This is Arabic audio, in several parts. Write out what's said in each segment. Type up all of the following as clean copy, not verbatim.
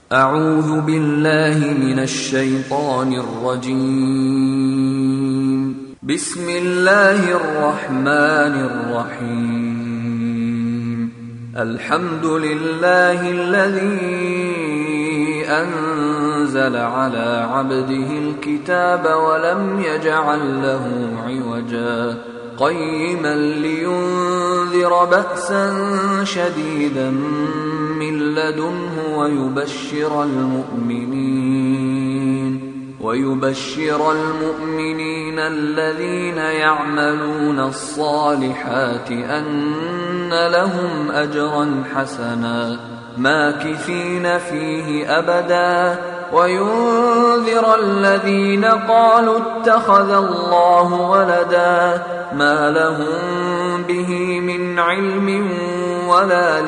أعوذ بالله من الشيطان الرجيم. بسم الله الرحمن الرحيم. الحمد لله الذي أنزل على عبده الكتاب ولم يجعل له عوجا قيما لينذر بأسا شديدا من لدنه ويبشر المؤمنين الذين يعملون الصالحات أن لهم أجرا حسنا ماكثين فيه أبدا وينذر الذين قالوا اتخذ الله ولدا ما لهم به من علم ولا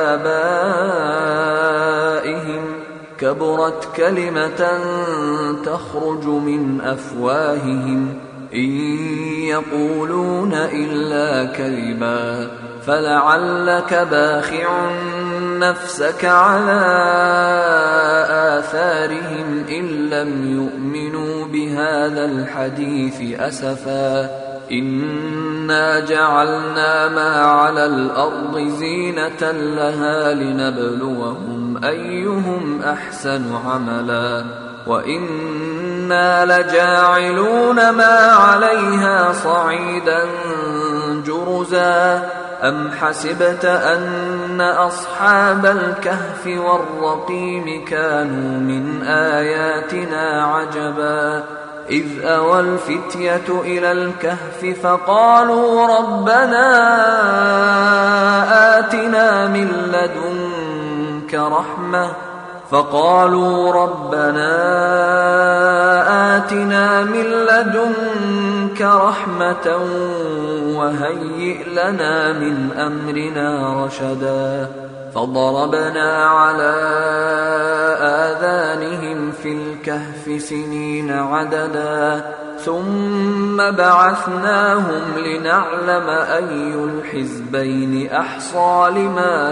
لآبائهم كبرت كلمة تخرج من أفواههم إن يقولون إلا كذبا فلعلك باخع نفسك على آثارهم إن لم يؤمنوا بهذا الحديث أسفا إنا جعلنا ما على الأرض زينة لها لنبلوهم أيهم أحسن عملا وإنا لجاعلون ما عليها صعيدا جرزا أم حسبت أن أصحاب الكهف والرقيم كانوا من آياتنا عجبا إذ أوى الفتية إلى الكهف فقالوا ربنا آتنا من لدنك رحمة وهيئ لنا من أمرنا رشدا فضربنا على آذانهم في الكهف سنين عددا ثم بعثناهم لنعلم أي الحزبين أحصى لما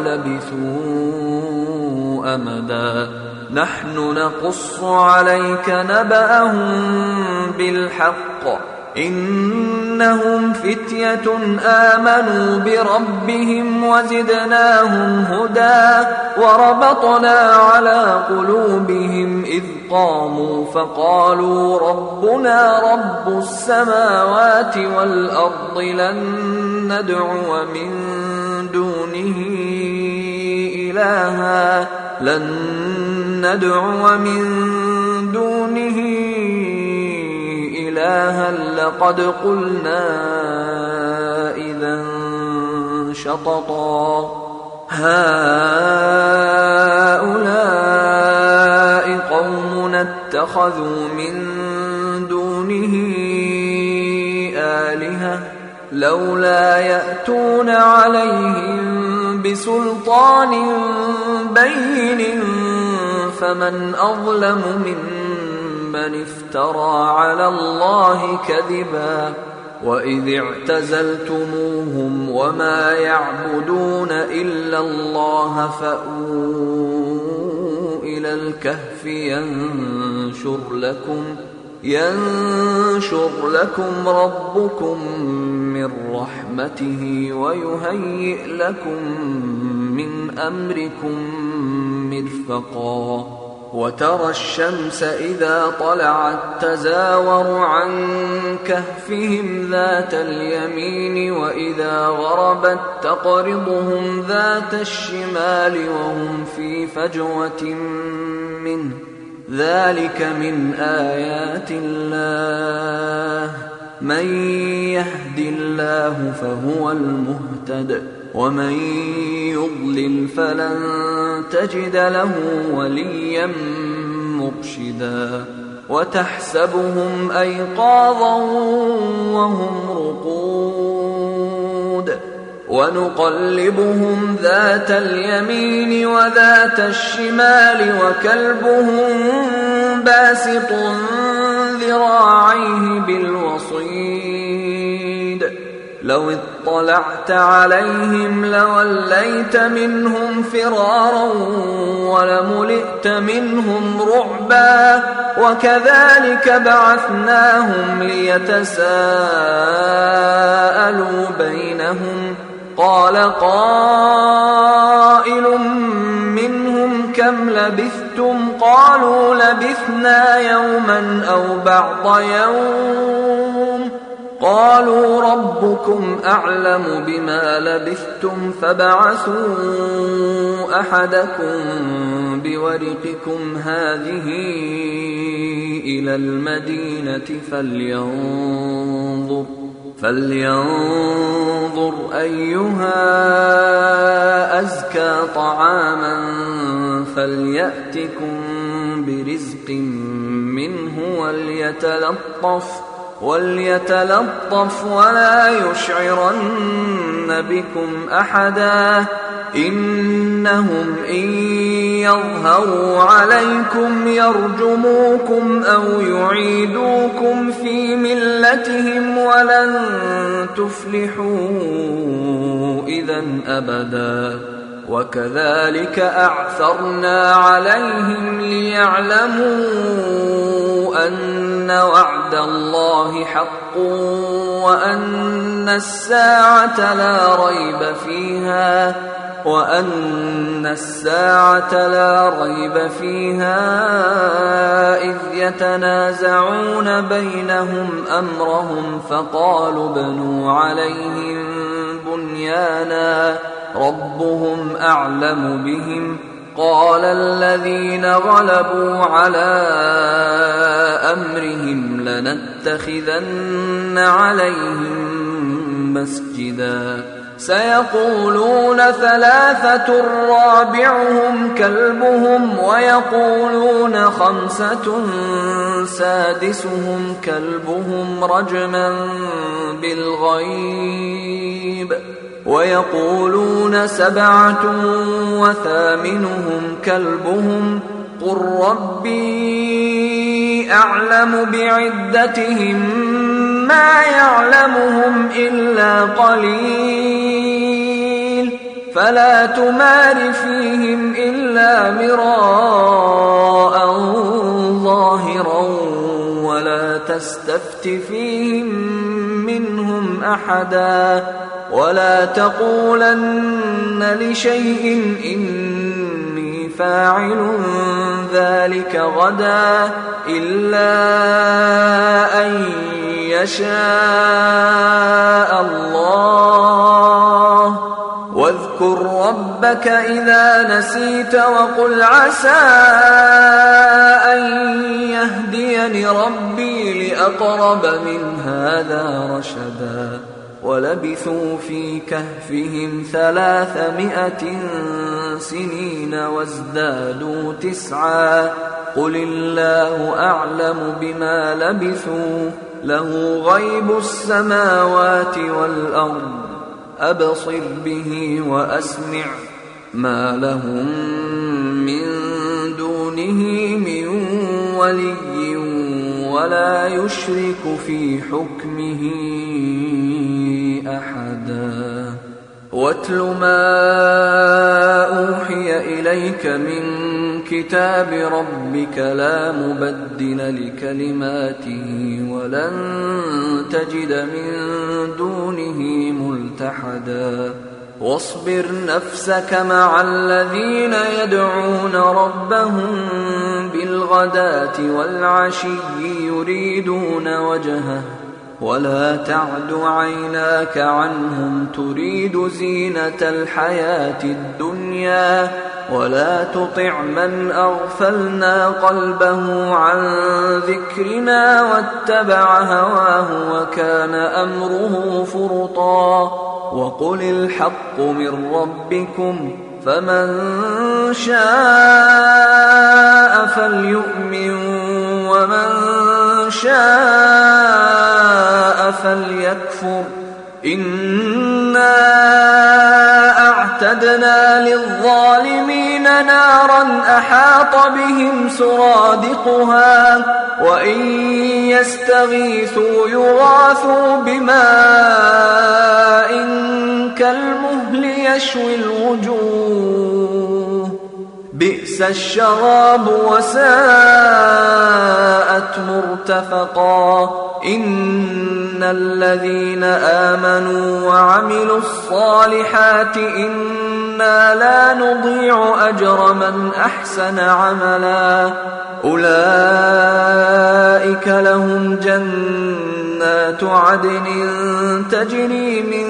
لبثوا أمدا نحن نقص عليك نبأهم بالحق إنهم فتية آمنوا بربهم وزدناهم هدى وربطنا على قلوبهم إذ قاموا فقالوا ربنا رب السماوات والأرض لن ندعو من دونه إلها لقد قلنا إذا شططا هؤلاء قومنا اتخذوا من دونه آلهة لولا يأتون عليهم بسلطان بين فمن أظلم ممن افترى على الله كذبا وإذ اعتزلتموهم وما يعبدون إلا الله فأووا إلى الكهف ينشر لكم ربكم من رحمته ويهيئ لكم من أمركم مرفقا وترى الشمس إذا طلعت تزاور عن كهفهم ذات اليمين وإذا غربت تقرضهم ذات الشمال وهم في فجوة منه ذلك من آيات الله من يهد الله فهو المهتد ومن يضلل فلن تجد له وليا مرشدا وتحسبهم أيقاظا وهم رقود ونقلبهم ذات اليمين وذات الشمال وكلبهم باسط ذراعيه بالوصيد لو اطلعت عليهم لوليت منهم فرارا ولملئت منهم رعبا وكذلك بعثناهم ليتساءلوا بينهم قال قائل منهم كم لبثتم قالوا لبثنا يوما أو بعض يوم قالوا ربكم أعلم بما لبثتم فابعثوا أحدكم بورقكم هذه إلى المدينة فلينظر أيها أزكى طعاما فليأتكم برزق منه وليتلطف ولا يشعرن بكم أحدا إنهم إن يظهروا عليكم يرجموكم أو يعيدوكم في ملتهم ولن تفلحوا إذا أبدا وكذلك أعثرنا عليهم ليعلموا أن وعد الله حق وأن الساعة لا ريب فيها إذ يتنازعون بينهم أمرهم فقالوا ابنوا عليهم بنيانا ربهم أعلم بهم قال الذين غلبوا على أمرهم لنتخذن عليهم مسجدا سيقولون ثلاثة رابعهم كلبهم ويقولون خمسة سادسهم كلبهم رجما بالغيب ويقولون سبعة وثامنهم كلبهم قل ربي أعلم بعدتهم ما يعلمهم إلا قليل فلا تمار فيهم إلا مراء ظاهرا ولا تستفت فيهم منهم أحدا ولا تقولن لشيء إني فاعل ذلك غدا إلا أن يشاء الله واذكر ربك إذا نسيت وقل عسى أن يهديني ربي لأقرب من هذا رشدا ولبثوا في كهفهم 300 سنين وازدادوا 9 قل الله أعلم بما لبثوا له غيب السماوات والأرض أبصر به وأسمع ما لهم من دونه من ولي ولا يشرك في حكمه أحدا واتل ما أوحي إليك من كتاب ربك لا مبدل لكلماته ولن تجد من دونه ملتحدا واصبر نفسك مع الذين يدعون ربهم بالغداة والعشي يريدون وجهه ولا تعد عيناك عنهم تريد زينة الحياة الدنيا ولا تطع من أغفلنا قلبه عن ذكرنا واتبع هواه وكان أمره فرطا وقل الحق من ربكم فمن شاء فليؤمن ومن شاء فليكفر إنا أعتدنا للظالمين نارا أحاط بهم سرادقها وإن يستغيثوا يغاثوا بماء كالمهل يشوي الوجوه بئس الشراب وساءت مرتفقا إن الذين آمنوا وعملوا الصالحات إنا لا نضيع أجر من أحسن عملا أولئك لهم جنات عدن تجري من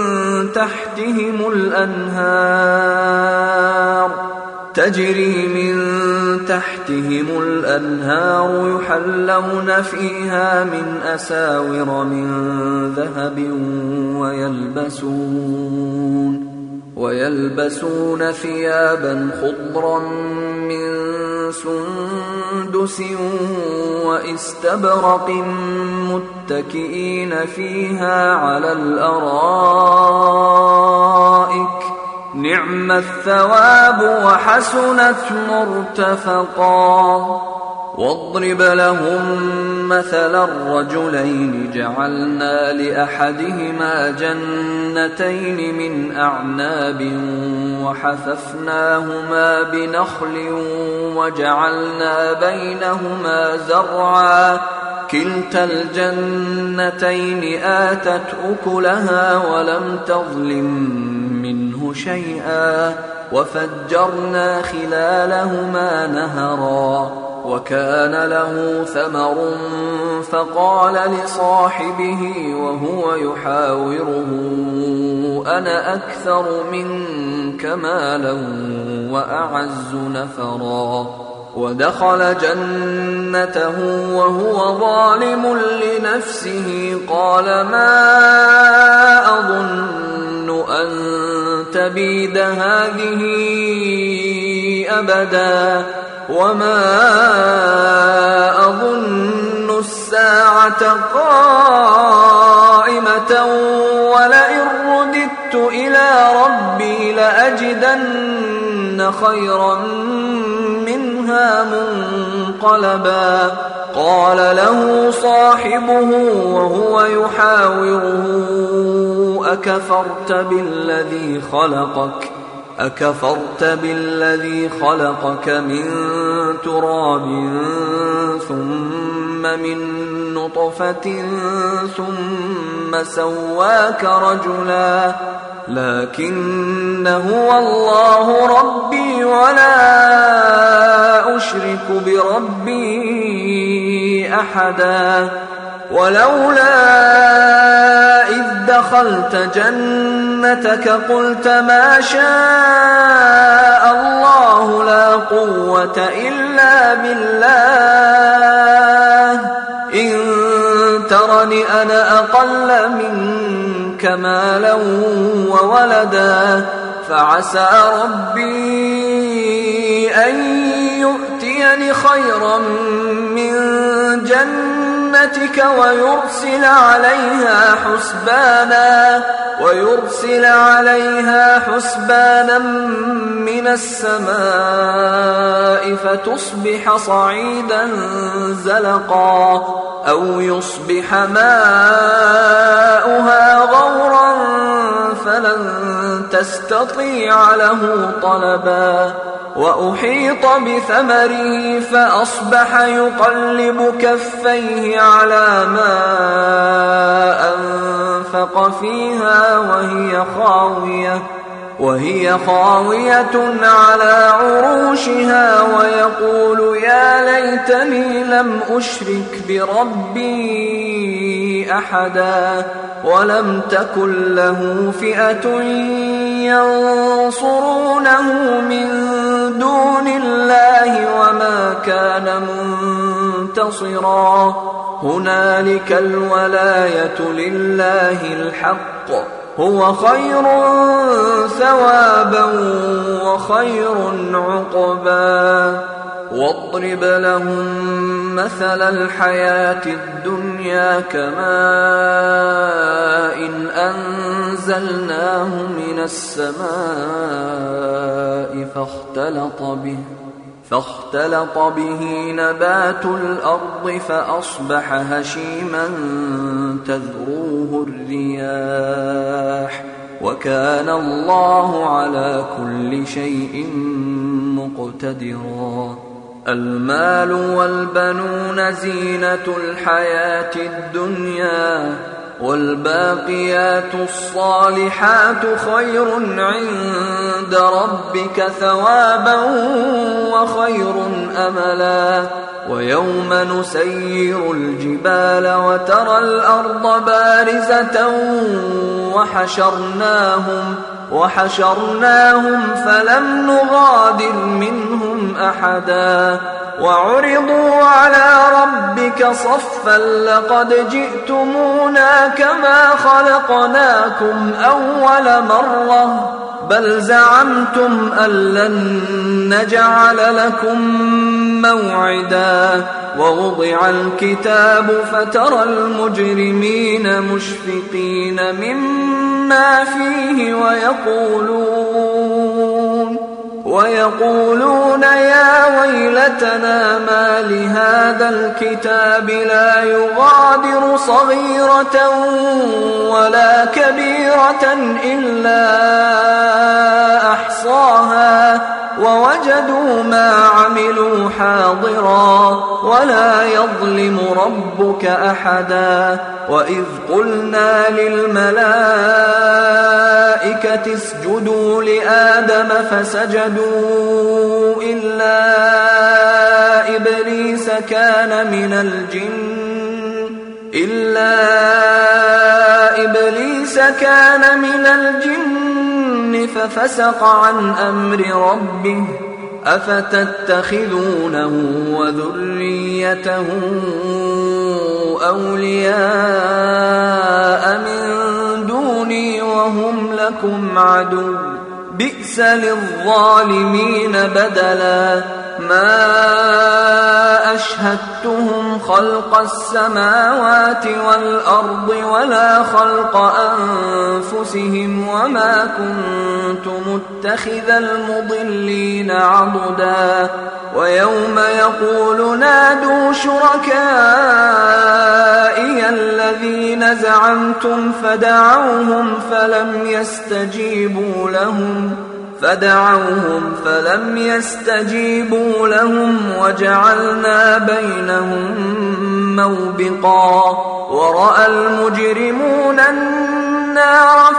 تحتهم الأنهار يحلون فيها من أساور من ذهب ويلبسون ثيابا خضرا من سندس واستبرق متكئين فيها على الأرائك نعم الثواب وحسنت مرتفقا واضرب لهم مثلا الرجلين جعلنا لأحدهما جنتين من أعناب وحففناهما بنخل وجعلنا بينهما زرعا كلتا الجنتين آتت أكلها ولم تظلم منه شيئا وفجرنا خلالهما نهرا وكان له ثمر فقال لصاحبه وهو يحاوره أنا أكثر منك مالا وأعز نفرا ودخل جنته وهو ظالم لنفسه قال ما أظن أن تبيد هذه أبدا وما أظن الساعة قائمة ولئن رددت إلى ربي لأجدن خيرا منها منقلبا قال له صاحبه وهو يحاوره أكفرت بالذي خلقك من تراب ثم من نطفة ثم سواك رجلا لكن هو الله ربي ولا أشرك بربي أحدا ولولا إذ دخلت جنتك قلت ما شاء الله لا قوة إلا بالله إن ترني أنا أقل منك مالا وولدا فعسى ربي أن يؤتيني خيرا من جنتك ويرسل عليها حسبانا من السماء فتصبح صعيدا زلقا أو يصبح ماؤها غورا فلن تستطيع له طلبا وأحيط بثمره فأصبح يقلب كفيه على ما أنفق فيها وهي خاوية على عروشها ويقول يا ليتني لم أشرك بربي أحدا ولم تكن له فئة ينصرونه من دون الله وما كان منتصرا هنالك الولاية لله الحق هو خير ثوابا وخير عقبا واضرب لهم مثل الحياة الدنيا كماء أنزلناه من السماء فاختلط به نبات الأرض فأصبح هشيما تذروه الرياح وكان الله على كل شيء مقتدرا. المال والبنون زينة الحياة الدنيا والباقيات الصالحات خير عند ربك ثوابا وخير أملا. ويوم نسير الجبال وترى الأرض بارزة وحشرناهم فلم نغادر منهم أحدا وعرضوا على ربك صفا لقد جئتمونا كما خلقناكم أول مرة بل زعمتم أن لن نجعل لكم موعدا. ووضع الكتاب فترى المجرمين مشفقين مما فيه ويقولون يا ويلتنا ما لهذا الكتاب لا يغادر صغيرة ولا كبيرة إلا أحصاها ووجدوا ما عملوا حاضرا ولا يظلم ربك أحدا. وإذ قلنا للملائكة اسجدوا لآدم فسجدوا إلا إبليس كان من الجن ففسق عن أمر ربه أفتتخذونه وذريته أولياء من دوني وهم لكم عدو بئس للظالمين بدلا. ما أشهدتهم خلق السماوات والأرض ولا خلق أنفسهم وما كنت متخذ المضلين عضدا. ويوم يقول نادوا شركائي الذين زعمتم فدعوهم فلم يستجيبوا لهم وجعلنا بينهم موبقا. ورأى المجرمون النار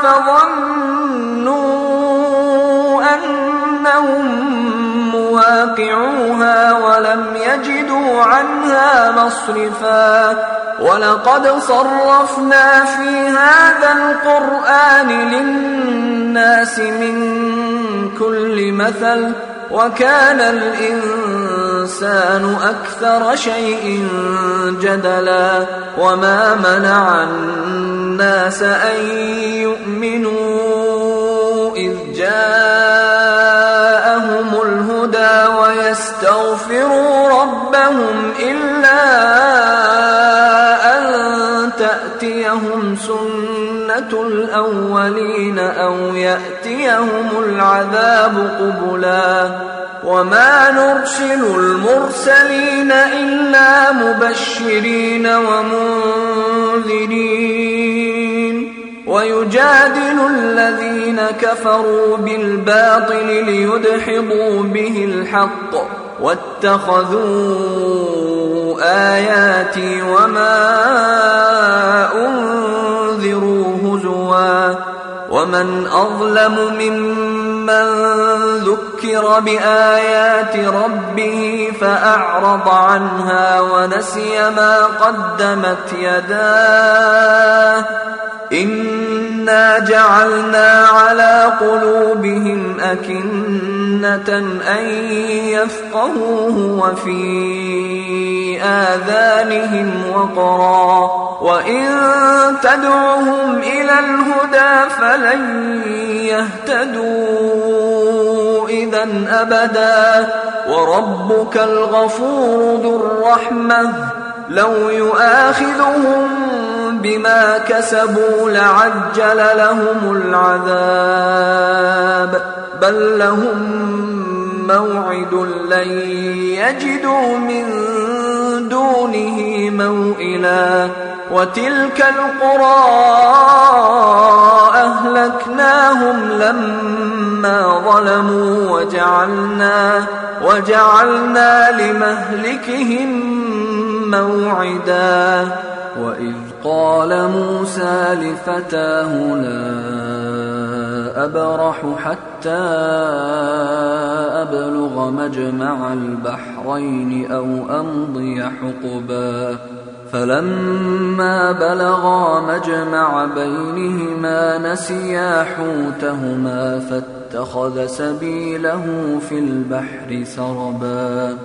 فظنوا أنهم مواقعوها ولم يجدوا عنها مصرفا. ولقد صرفنا في هذا القرآن للناس من كل مثل وكان الإنسان أكثر شيء جدلا. وما منع الناس أن يؤمنوا إذ جاءهم الهدى ويستغفروا ربهم إلا أن تأتيهم سنة الأولين أو يأتيهم العذاب قبلا. وما نرسل المرسلين إلا مبشرين ومنذرين ويجادل الذين كفروا بالباطل ليدحضوا به الحق واتخذوا آياتي وما أنذروا هزوا. ومن أظلم ممن ذكر بآيات ربه فأعرض عنها ونسي ما قدمت يداه إنا جعلنا على قلوبهم أكنة أن يفقهوه وفي آذانهم وقرا وإن تدعهم إلى الهدى فلن يهتدوا إذا أبدا. وربك الغفور ذو الرحمة لو يؤاخذهم بما كسبوا لعجل لهم العذاب بل لهم موعد لن يجدوا من دونه موئلا وتلك القرى أهلكناهم لما ظلموا وجعلنا لمهلكهم موعدا وإذ قال موسى لفتاه لا أبرح حتى أبلغ مجمع البحرين أو أمضي حقبا فلما بلغا مجمع بينهما نسيا حوتهما فاتخذ سبيله في البحر سربا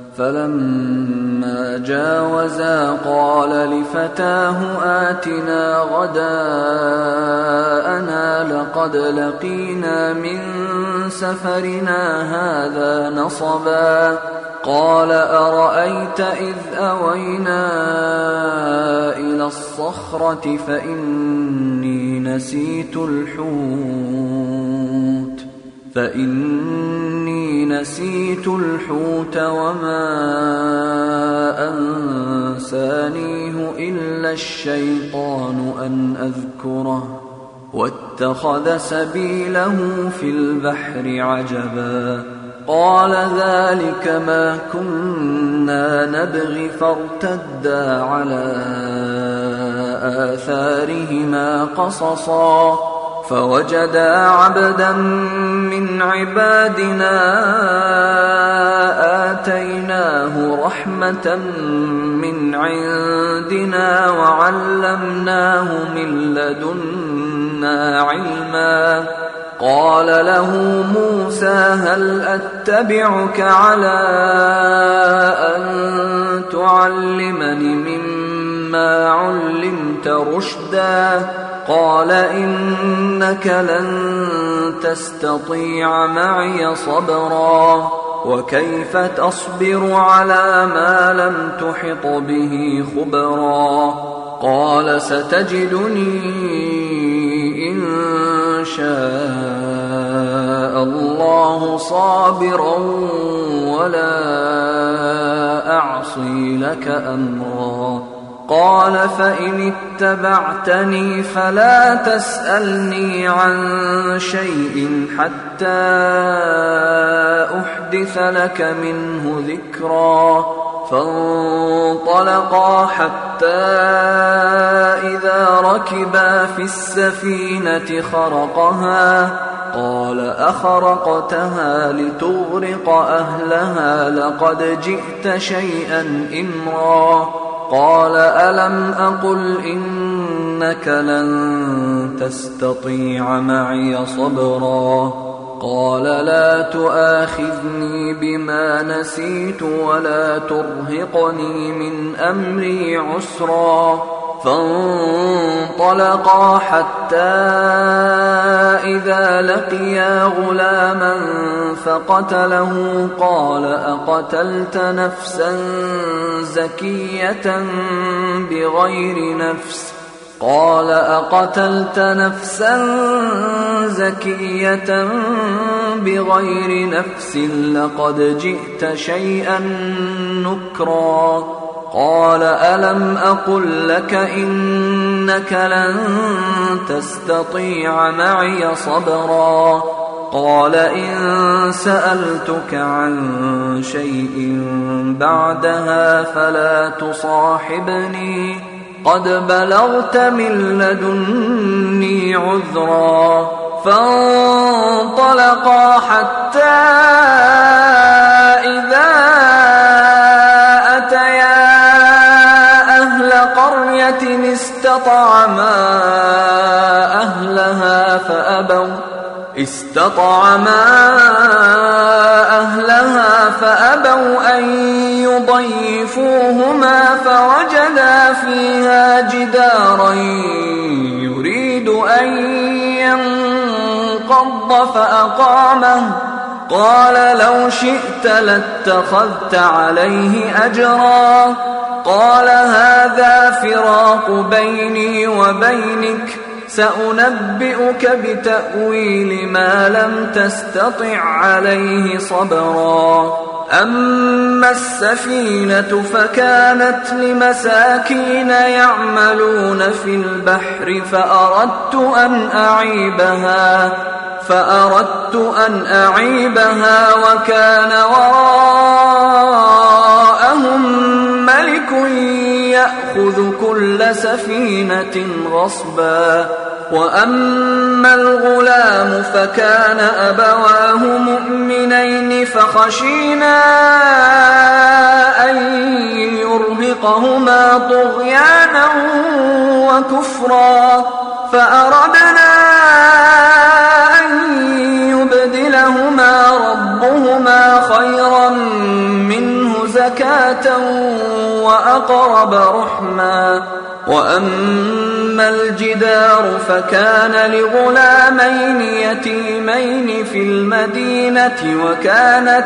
فلما جاوزا قال لفتاه آتنا غداءنا لقد لقينا من سفرنا هذا نصبا قال أرأيت إذ أوينا إلى الصخرة فإني نسيت الحوت وما أنسانيه إلا الشيطان أن أذكره واتخذ سبيله في البحر عجبا قال ذلك ما كنا نبغي فارتدا على آثارهما قصصا فوجدا عبدا من عبادنا آتيناه رحمة من عندنا وعلمناه من لدنا علما قال له موسى هل أتبعك على أن تعلمني مما علمت رشدا قال إنك لن تستطيع معي صبرا وكيف تصبر على ما لم تحط به خبرا قال ستجدني إن شاء الله صابرا ولا أعصي لك أمرا قال فإن اتبعتني فلا تسألني عن شيء حتى أحدث لك منه ذكرا فانطلقا حتى إذا ركبا في السفينة خرقها قال أخرقتها لتغرق أهلها لقد جئت شيئا إمرا قال ألم أقل إنك لن تستطيع معي صبرا قال لا تؤاخذني بما نسيت ولا ترهقني من أمري عسرا فانطلقا حتى إذا لقيا غلاما فقتله قال أقتلت نفسا زكية بغير نفس قال أقتلت نفسا زكية بغير نفس لقد جئت شيئا نكرا قال ألم أقل لك إنك لن تستطيع معي صبرا قال إن سألتك عن شيء بعدها فلا تصاحبني قد بلغت من لدني عذرا فانطلقا حتى إذا أتيا أهل قرية استطعما أهلها فأبوا أن يضيفوهما فوجدا فيها جدارا يريد أن ينقض فأقامه قال لو شئت لاتخذت عليه أجرا قال هذا فراق بيني وبينك سأنبئك بتأويل ما لم تستطع عليه صبرا أما السفينة فكانت لمساكين يعملون في البحر فأردت أن أعيبها وكان وراءهم ملك يأخذ كل سفينة غصبا وأما الغلام فكان أبواه مؤمنين فخشينا أن يرهقهما طغيانا وكفرا فأردنا أن يبدلهما ربهما خيرا منه زكاة وأقرب رحما وأما الجدار فكان لغلامين يتيمين في المدينة وكان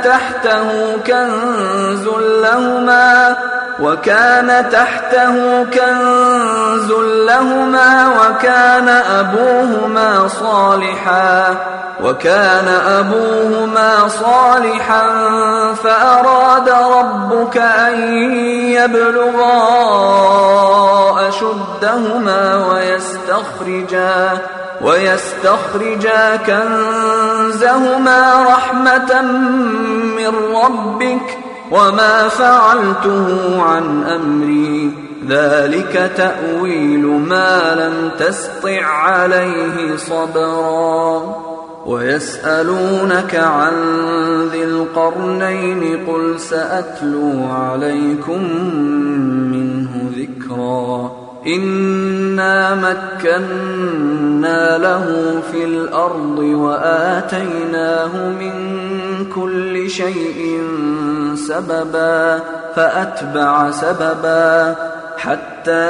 تحته كنز لهما وكان أبوهما صالحا فأراد ربك أن يبلغا أشدهما ويستخرجا كنزهما رحمة من ربك وما فعلته عن أمري ذلك تأويل ما لم تسطع عليه صبرا ويسألونك عن ذي القرنين قل سأتلو عليكم منه ذكرا إنا مكنا له في الأرض وآتيناه من كل شيء سببا فأتبع سببا حتى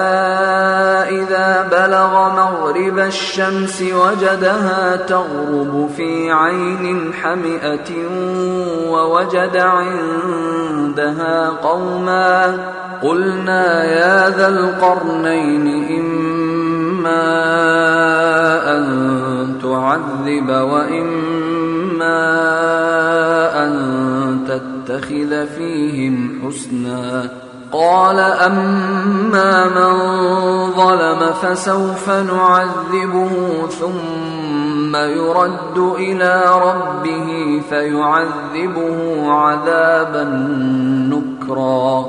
إذا بلغ مغرب الشمس وجدها تغرب في عين حمئة ووجد عندها قوما قلنا يا ذا القرنين إما أن تعذب وإما أن تتخذ فيهم حسنا قال أما من ظلم فسوف نعذبه ثم يرد إلى ربه فيعذبه عذابا نكرا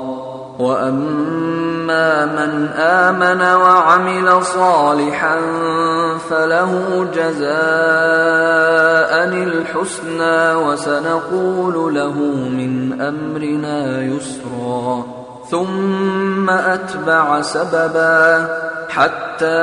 وأما من آمن وعمل صالحا فله جزاء الحسنى وسنقول له من أمرنا يسرا ثم أتبع سببا حتى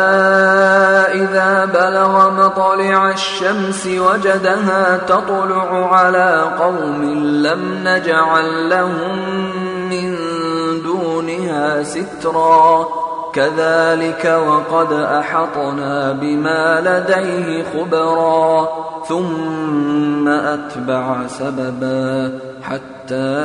إذا بلغ مطلع الشمس وجدها تطلع على قوم لم نجعل لهم من دونها سترا كذلك وقد أحطنا بما لديه خبرا ثم أتبع سببا حتى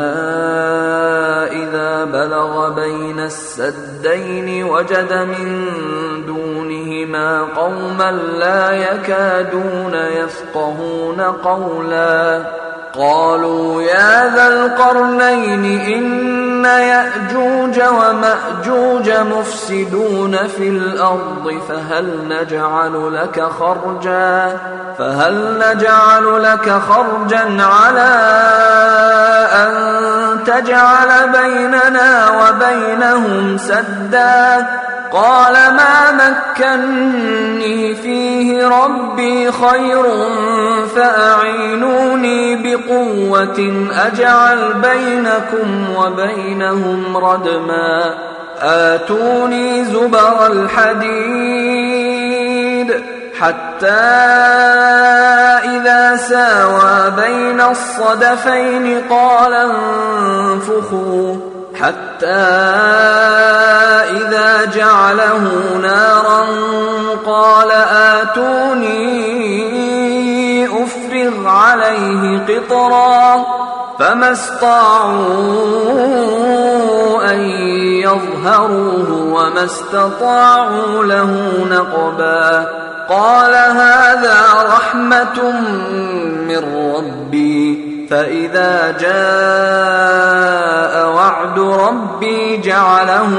إذا بلغ بين السدين وجد من دونهما قوما لا يكادون يفقهون قولا قالوا يا ذا القرنين إن يأجوج ومأجوج مفسدون في الأرض فهل نجعل لك خرجا على أن تجعل بيننا وبينهم سدا قال ما مكني فيه ربي خير فأعينوني بقوة أجعل بينكم وبينهم ردما آتوني زبر الحديد حتى إذا ساوى بين الصدفين قال انفخوا حتى إذا جعله نارا قال آتوني أفرغ عليه قطرا فما استطاعوا أن يظهروه وما استطاعوا له نقبا قال هذا رحمة من ربي فإذا جاء وعد ربي جعله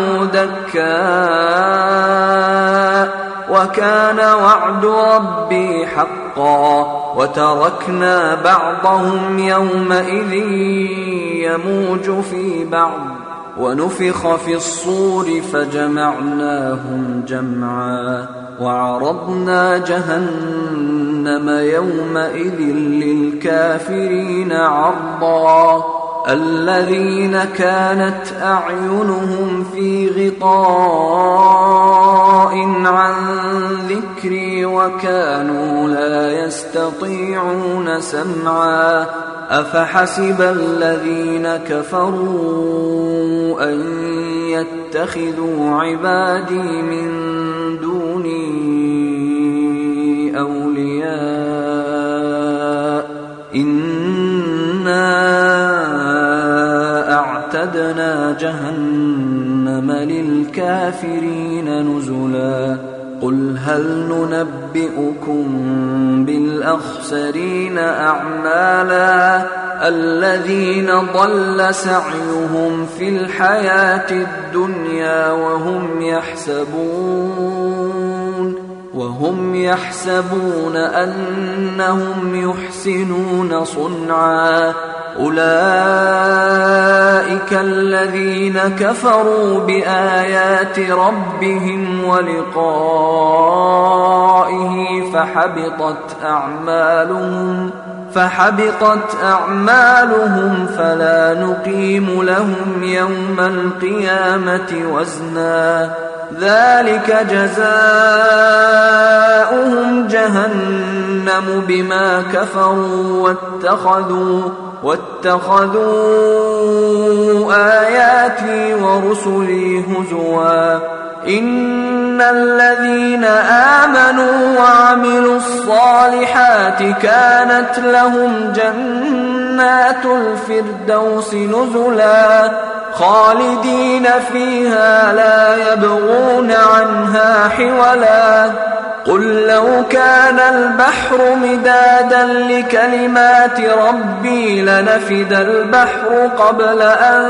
دكا وكان وعد ربي حقا وتركنا بعضهم يومئذ يموج في بعض ونفخ في الصور فجمعناهم جمعا وعرضنا جهنم يومئذ للكافرين عرضا الذين كانت أعينهم في غطاء عن ذكري وكانوا لا يستطيعون سمعا أفحسب الذين كفروا أن يتخذوا عبادي من دوني أولياء إنا أعتدنا جهنم للكافرين نزلا قل هل ننبئكم بالأخسرين أعمالا الذين ضل سعيهم في الحياة الدنيا وهم يحسبون أنهم يحسنون صنعا أولئك الذين كفروا بآيات ربهم ولقائه فحبطت أعمالهم فلا نقيم لهم يوم القيامة وزنا ذلك جزاؤهم جهنم بما كفروا واتخذوا آياتي ورسلي هزوا إن الذين آمنوا وعملوا الصالحات كانت لهم جنات الفردوس نزلا خالدين فيها لا يبغون عنها حولا قل لو كان البحر مدادا لكلمات ربي لنفد البحر قبل أن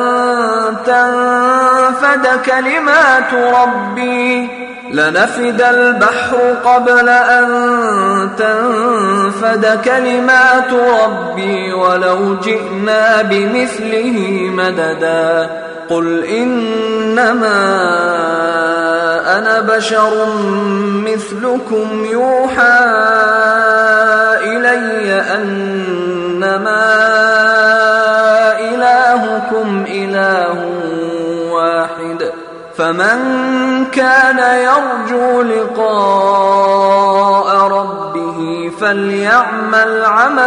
تنفد كلمات ربي ولو جئنا بمثله مددا قل إنما أنا بشر مثلكم يوحى إلي أنما إلهكم إله واحد فمن كان يرجو لقاء ربه فليعمل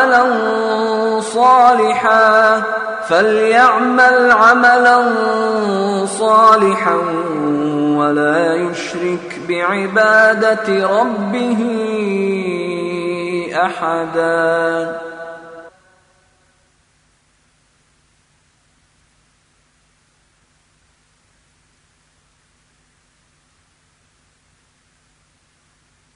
عملا صالحا ولا يشرك بعبادة ربه أحدا.